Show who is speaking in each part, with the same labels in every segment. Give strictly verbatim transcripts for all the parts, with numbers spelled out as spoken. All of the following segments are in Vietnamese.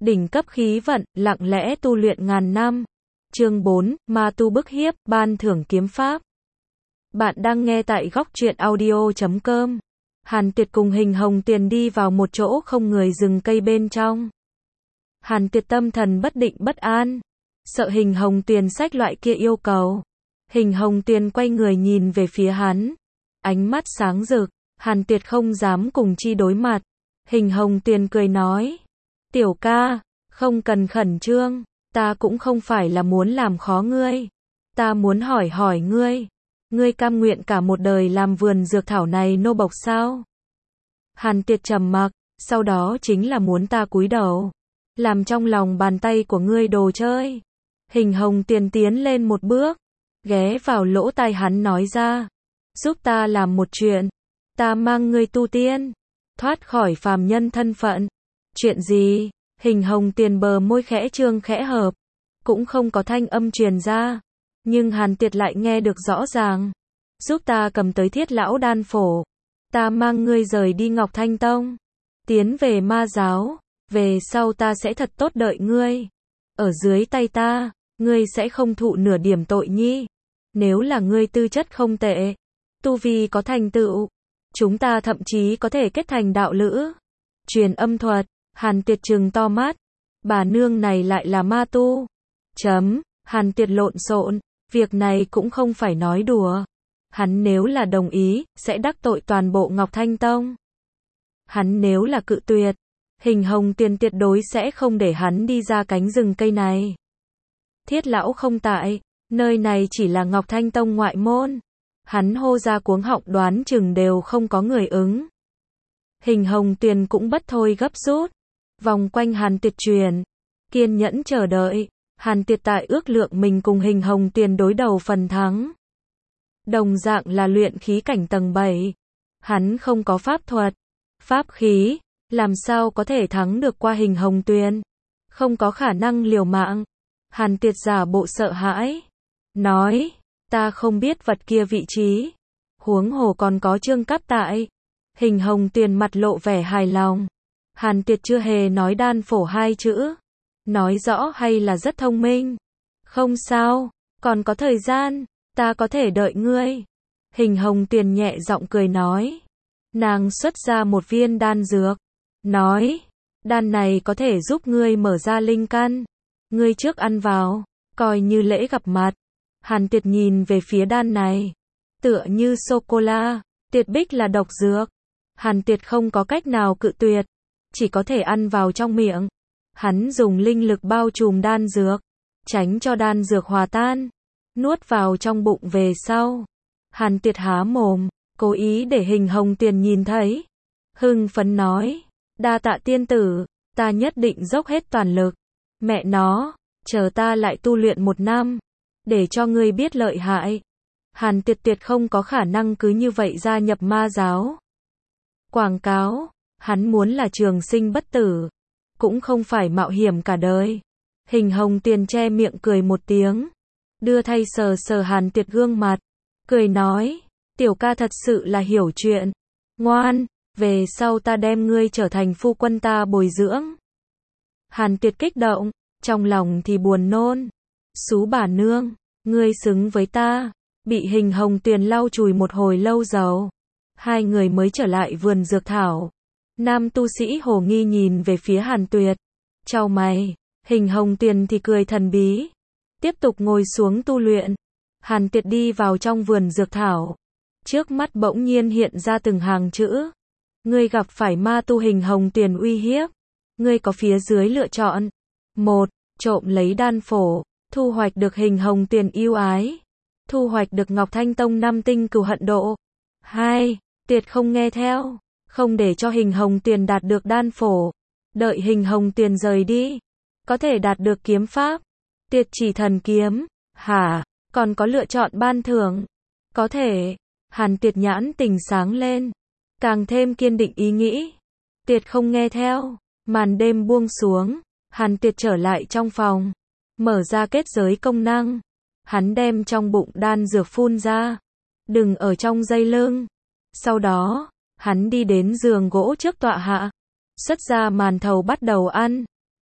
Speaker 1: đỉnh cấp khí vận, lặng lẽ tu luyện ngàn năm. Chương bốn, ma tu bức hiếp, ban thưởng kiếm pháp. Bạn đang nghe tại góc truyện audio chấm com. Hàn Tuyệt cùng Hình Hồng Tuyền đi vào một chỗ không người rừng cây bên trong. Hàn Tuyệt tâm thần bất định bất an, sợ Hình Hồng Tuyền xách loại kia yêu cầu. Hình Hồng Tuyền quay người nhìn về phía hắn, ánh mắt sáng rực. Hàn Tuyệt không dám cùng chi đối mặt. Hình Hồng Tuyền cười nói, tiểu ca, không cần khẩn trương, ta cũng không phải là muốn làm khó ngươi. Ta muốn hỏi hỏi ngươi, ngươi cam nguyện cả một đời làm vườn dược thảo này nô bộc sao? Hàn Tuyệt trầm mặc, sau đó chính là muốn ta cúi đầu, làm trong lòng bàn tay của ngươi đồ chơi. Hình Hồng Tuyền tiến lên một bước, ghé vào lỗ tai hắn nói ra, giúp ta làm một chuyện, ta mang ngươi tu tiên, thoát khỏi phàm nhân thân phận. Chuyện gì? Hình Hồng Tuyền bờ môi khẽ trương khẽ hợp, cũng không có thanh âm truyền ra, nhưng Hàn Tuyệt lại nghe được rõ ràng. Giúp ta cầm tới Thiết Lão đan phổ, ta mang ngươi rời đi Ngọc Thanh Tông, tiến về ma giáo, về sau ta sẽ thật tốt đợi ngươi. Ở dưới tay ta, ngươi sẽ không thụ nửa điểm tội nhi. Nếu là ngươi tư chất không tệ, tu vi có thành tựu, chúng ta thậm chí có thể kết thành đạo lữ. Truyền âm thuật. Hàn Tuyệt trừng to mắt, bà nương này lại là ma tu. Chấm, Hàn Tuyệt lộn xộn, việc này cũng không phải nói đùa. Hắn nếu là đồng ý, sẽ đắc tội toàn bộ Ngọc Thanh Tông. Hắn nếu là cự tuyệt, Hình Hồng Tuyền tuyệt đối sẽ không để hắn đi ra cánh rừng cây này. Thiết Lão không tại, nơi này chỉ là Ngọc Thanh Tông ngoại môn. Hắn hô ra cuống họng đoán chừng đều không có người ứng. Hình Hồng Tuyền cũng bất thôi gấp rút, vòng quanh Hàn Tuyệt truyền, kiên nhẫn chờ đợi. Hàn Tuyệt tại ước lượng mình cùng Hình Hồng Tuyền đối đầu phần thắng. Đồng dạng là luyện khí cảnh tầng bảy, hắn không có pháp thuật, pháp khí, làm sao có thể thắng được qua Hình Hồng Tuyền? Không có khả năng liều mạng. Hàn Tuyệt giả bộ sợ hãi, nói, ta không biết vật kia vị trí, huống hồ còn có Trương Cáp tại. Hình Hồng Tuyền mặt lộ vẻ hài lòng. Hàn Tuyệt chưa hề nói đan phổ hai chữ, nói rõ hay là rất thông minh. Không sao, còn có thời gian, ta có thể đợi ngươi. Hình Hồng Tuyền nhẹ giọng cười nói. Nàng xuất ra một viên đan dược, nói, đan này có thể giúp ngươi mở ra linh căn, ngươi trước ăn vào, coi như lễ gặp mặt. Hàn Tuyệt nhìn về phía đan này, tựa như sô-cô-la, tuyệt bích là độc dược. Hàn Tuyệt không có cách nào cự tuyệt, chỉ có thể ăn vào trong miệng. Hắn dùng linh lực bao trùm đan dược, tránh cho đan dược hòa tan, nuốt vào trong bụng về sau. Hàn Tuyệt há mồm, cố ý để Hình Hồng Tuyền nhìn thấy. Hưng phấn nói, đa tạ tiên tử, ta nhất định dốc hết toàn lực. Mẹ nó, chờ ta lại tu luyện một năm, để cho ngươi biết lợi hại. Hàn Tuyệt tuyệt không có khả năng cứ như vậy gia nhập ma giáo. Quảng cáo, hắn muốn là trường sinh bất tử, cũng không phải mạo hiểm cả đời. Hình Hồng Tuyền che miệng cười một tiếng, đưa tay sờ sờ Hàn Tuyệt gương mặt, cười nói, tiểu ca thật sự là hiểu chuyện. Ngoan, về sau ta đem ngươi trở thành phu quân ta bồi dưỡng. Hàn Tuyệt kích động, trong lòng thì buồn nôn. Xú bà nương, ngươi xứng với ta. Bị Hình Hồng Tuyền lau chùi một hồi lâu dầu, hai người mới trở lại vườn dược thảo. Nam tu sĩ hồ nghi nhìn về phía Hàn Tuyệt, chau mày. Hình Hồng Tuyền thì cười thần bí, tiếp tục ngồi xuống tu luyện. Hàn Tuyệt đi vào trong vườn dược thảo, trước mắt bỗng nhiên hiện ra từng hàng chữ. Ngươi gặp phải ma tu Hình Hồng Tuyền uy hiếp, ngươi có phía dưới lựa chọn. Một, trộm lấy đan phổ, thu hoạch được Hình Hồng Tuyền yêu ái, thu hoạch được Ngọc Thanh Tông năm tinh cừu hận độ. Hai, tuyệt không nghe theo, không để cho Hình Hồng Tuyền đạt được đan phổ, đợi Hình Hồng Tuyền rời đi, có thể đạt được kiếm pháp, Tuyệt Chỉ Thần Kiếm. Hả, còn có lựa chọn ban thưởng? Có thể. Hàn Tuyệt nhãn tình sáng lên, càng thêm kiên định ý nghĩ. Tuyệt không nghe theo. Màn đêm buông xuống, Hàn Tuyệt trở lại trong phòng, mở ra kết giới công năng. Hắn đem trong bụng đan dược phun ra, đừng ở trong dây lưng. Sau đó, hắn đi đến giường gỗ trước tọa hạ, xuất ra màn thầu bắt đầu ăn.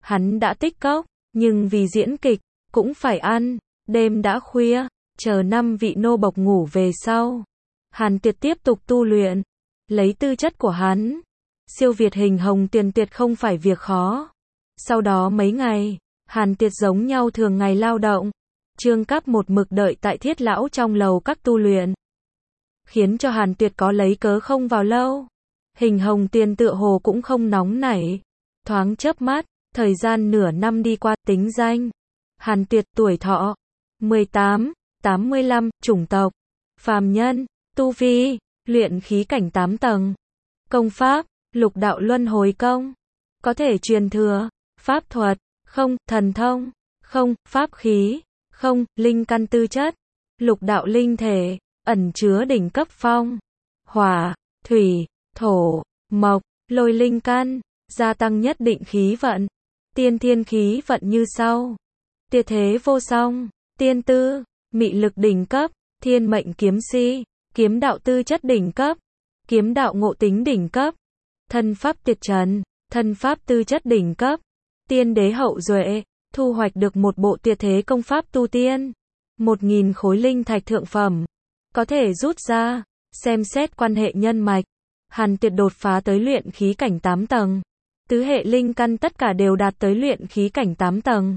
Speaker 1: Hắn đã tích cốc, nhưng vì diễn kịch, cũng phải ăn. Đêm đã khuya, chờ năm vị nô bộc ngủ về sau. Hàn Tuyệt tiếp tục tu luyện. Lấy tư chất của hắn, siêu việt Hình Hồng Tuyền tuyệt không phải việc khó. Sau đó mấy ngày, Hàn Tuyệt giống nhau thường ngày lao động. Trương Cáp một mực đợi tại Thiết lão trong lầu các tu luyện. Khiến cho Hàn Tuyệt có lấy cớ không vào lâu. Hình Hồng Tuyền tựa hồ cũng không nóng nảy. Thoáng chớp mắt, thời gian nửa năm đi qua, tính danh. Hàn Tuyệt tuổi thọ mười tám, tám mươi lăm, chủng tộc phàm nhân, tu vi luyện khí cảnh tám tầng. Công pháp Lục đạo luân hồi công. Có thể truyền thừa, pháp thuật không, thần thông không, pháp khí không, linh căn tư chất. Lục đạo linh thể, ẩn chứa đỉnh cấp phong, hỏa, thủy, thổ, mộc, lôi linh căn, gia tăng nhất định khí vận. Tiên thiên khí vận như sau. Tuyệt thế vô song, tiên tư, mị lực đỉnh cấp, thiên mệnh kiếm si, kiếm đạo tư chất đỉnh cấp, kiếm đạo ngộ tính đỉnh cấp, thân pháp tuyệt trần, thân pháp tư chất đỉnh cấp, tiên đế hậu duệ, thu hoạch được một bộ tuyệt thế công pháp tu tiên, một nghìn khối linh thạch thượng phẩm, có thể rút ra, xem xét quan hệ nhân mạch. Hàn Tuyệt đột phá tới luyện khí cảnh tám tầng, tứ hệ linh căn tất cả đều đạt tới luyện khí cảnh tám tầng.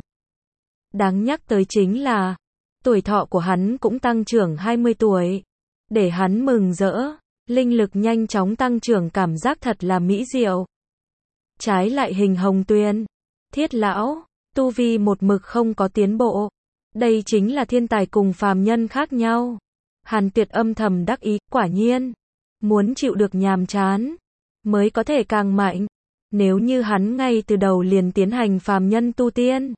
Speaker 1: Đáng nhắc tới chính là, tuổi thọ của hắn cũng tăng trưởng hai mươi tuổi. Để hắn mừng rỡ, linh lực nhanh chóng tăng trưởng cảm giác thật là mỹ diệu. Trái lại Hình Hồng Tuyền, Thiết lão, tu vi một mực không có tiến bộ. Đây chính là thiên tài cùng phàm nhân khác nhau. Hàn Tuyệt âm thầm đắc ý, quả nhiên, muốn chịu được nhàm chán, mới có thể càng mạnh. Nếu như hắn ngay từ đầu liền tiến hành phàm nhân tu tiên,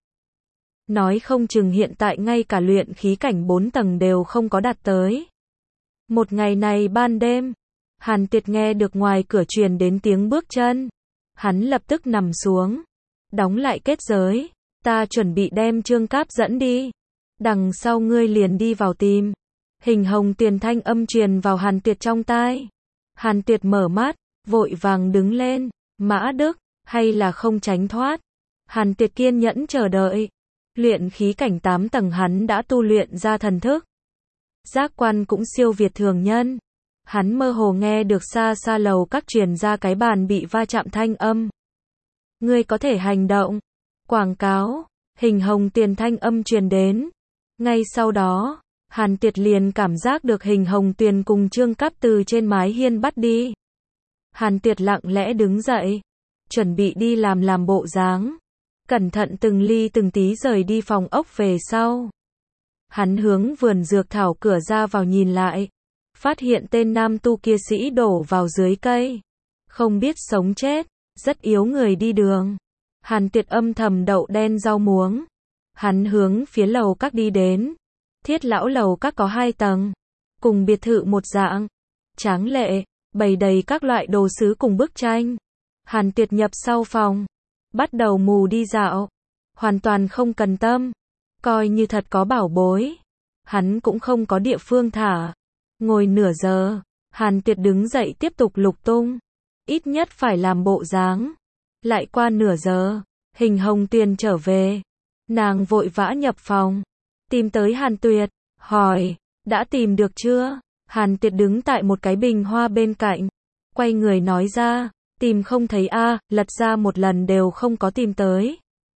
Speaker 1: nói không chừng hiện tại ngay cả luyện khí cảnh bốn tầng đều không có đạt tới. Một ngày này ban đêm, Hàn Tuyệt nghe được ngoài cửa truyền đến tiếng bước chân. Hắn lập tức nằm xuống, đóng lại kết giới. Ta chuẩn bị đem Trương Cáp dẫn đi. Đằng sau ngươi liền đi vào tìm. Hình Hồng Tuyền thanh âm truyền vào Hàn Tuyệt trong tai. Hàn Tuyệt mở mắt, vội vàng đứng lên. Mã Đức, hay là không tránh thoát. Hàn Tuyệt kiên nhẫn chờ đợi. Luyện khí cảnh tám tầng hắn đã tu luyện ra thần thức. Giác quan cũng siêu việt thường nhân. Hắn mơ hồ nghe được xa xa lầu các truyền ra cái bàn bị va chạm thanh âm. Ngươi có thể hành động. Quảng cáo, Hình Hồng Tuyền thanh âm truyền đến. Ngay sau đó, Hàn Tuyệt liền cảm giác được Hình Hồng Tuyền cùng Trương Cáp từ trên mái hiên bắt đi. Hàn Tuyệt lặng lẽ đứng dậy, chuẩn bị đi làm làm bộ dáng. Cẩn thận từng ly từng tí rời đi phòng ốc về sau. Hắn hướng vườn dược thảo cửa ra vào nhìn lại. Phát hiện tên nam tu kia sĩ đổ vào dưới cây. Không biết sống chết, rất yếu người đi đường. Hàn Tuyệt âm thầm đậu đen rau muống. Hắn hướng phía lầu các đi đến. Thiết lão lầu các có hai tầng. Cùng biệt thự một dạng. Tráng lệ, bày đầy các loại đồ sứ cùng bức tranh. Hàn Tuyệt nhập sau phòng. Bắt đầu mù đi dạo. Hoàn toàn không cần tâm. Coi như thật có bảo bối. Hắn cũng không có địa phương thả. Ngồi nửa giờ. Hàn Tuyệt đứng dậy tiếp tục lục tung. Ít nhất phải làm bộ dáng. Lại qua nửa giờ. Hình Hồng Tuyền trở về. Nàng vội vã nhập phòng. Tìm tới Hàn Tuyệt. Hỏi. Đã tìm được chưa? Hàn Tuyệt đứng tại một cái bình hoa bên cạnh. Quay người nói ra. Tìm không thấy a, lật ra một lần đều không có tìm tới.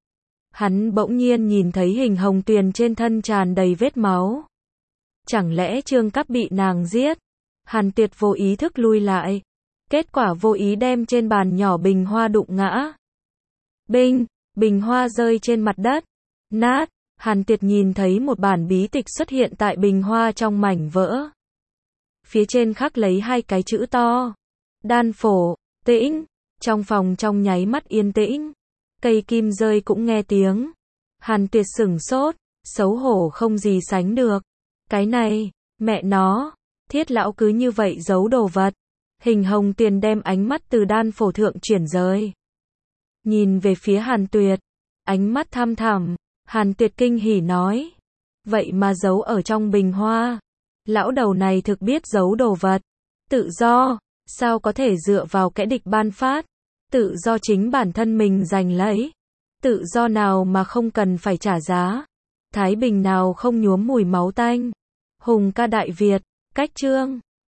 Speaker 1: Hắn bỗng nhiên nhìn thấy Hình Hồng Tuyền trên thân tràn đầy vết máu. Chẳng lẽ Trương Cáp bị nàng giết? Hàn Tuyệt vô ý thức lui lại. Kết quả vô ý đem trên bàn nhỏ bình hoa đụng ngã. Binh, bình hoa rơi trên mặt đất. Nát, Hàn Tuyệt nhìn thấy một bản bí tịch xuất hiện tại bình hoa trong mảnh vỡ. Phía trên khắc lấy hai cái chữ to. Đan phổ, tĩnh. Trong phòng trong nháy mắt yên tĩnh. Cây kim rơi cũng nghe tiếng. Hàn Tuyệt sửng sốt, xấu hổ không gì sánh được. Cái này, mẹ nó, Thiết lão cứ như vậy giấu đồ vật. Hình Hồng Tuyền đem ánh mắt từ đan phổ thượng chuyển rời. Nhìn về phía Hàn Tuyệt, ánh mắt thăm thẳm. Hàn Tuyệt kinh hỉ nói. Vậy mà giấu ở trong bình hoa. Lão đầu này thực biết giấu đồ vật. Tự do, sao có thể dựa vào kẻ địch ban phát. Tự do chính bản thân mình giành lấy. Tự do nào mà không cần phải trả giá? Thái bình nào không nhuốm mùi máu tanh? Hùng ca Đại Việt, cách chương